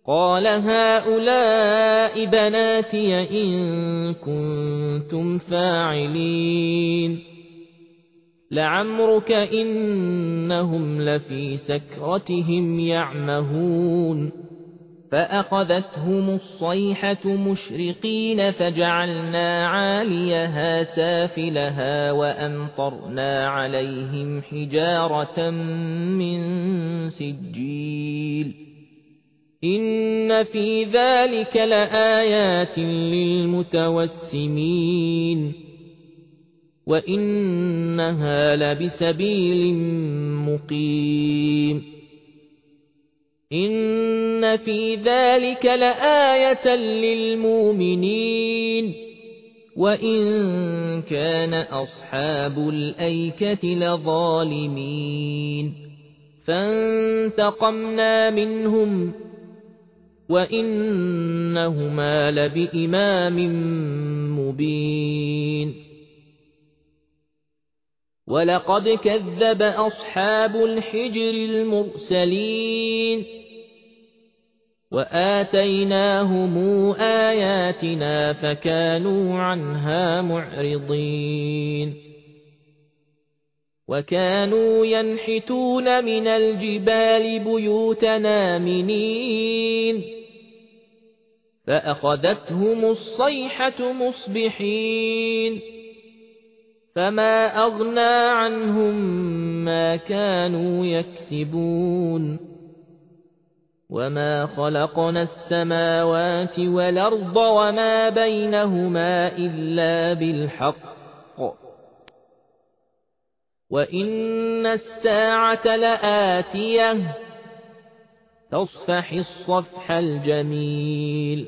قال هؤلاء بناتي إن كنتم فاعلين لعمرك إنهم لفي سكرتهم يعمهون فأخذتهم الصيحة مشرقين فجعلنا عاليها سافلها وأمطرنا عليهم حجارة من سجيل إن في ذلك لآيات للمتوسمين وإنها لبسبيل مقيم إن في ذلك لآية للمؤمنين وإن كان أصحاب الأيكة لظالمين فانتقمنا منهم وإنهما لبإمام مبين ولقد كذب أصحاب الحجر المرسلين وآتيناهم آياتنا فكانوا عنها معرضين وكانوا ينحتون من الجبال بيوتنا آمنين فأخذتهم الصيحة مصبحين فما أغنى عنهم ما كانوا يكسبون وما خلقنا السماوات والأرض وما بينهما إلا بالحق وإن الساعة لآتية تصفح الصفح الجميل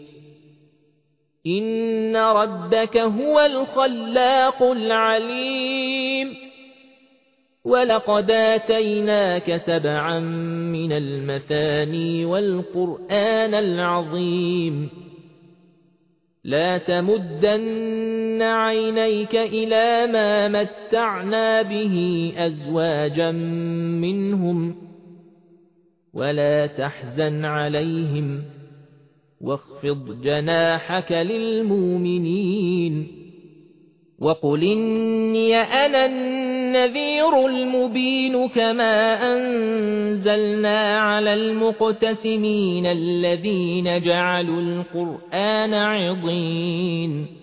إن ربك هو الخلاق العليم ولقد آتيناك 7 من المثاني والقرآن العظيم لا تمدن عينيك إلى ما متعنا به أزواجا منهم ولا تحزن عليهم واخفض جناحك للمؤمنين وقل إني أنا النذير المبين كما أنزلنا على المقتسمين الذين جعلوا القرآن عضين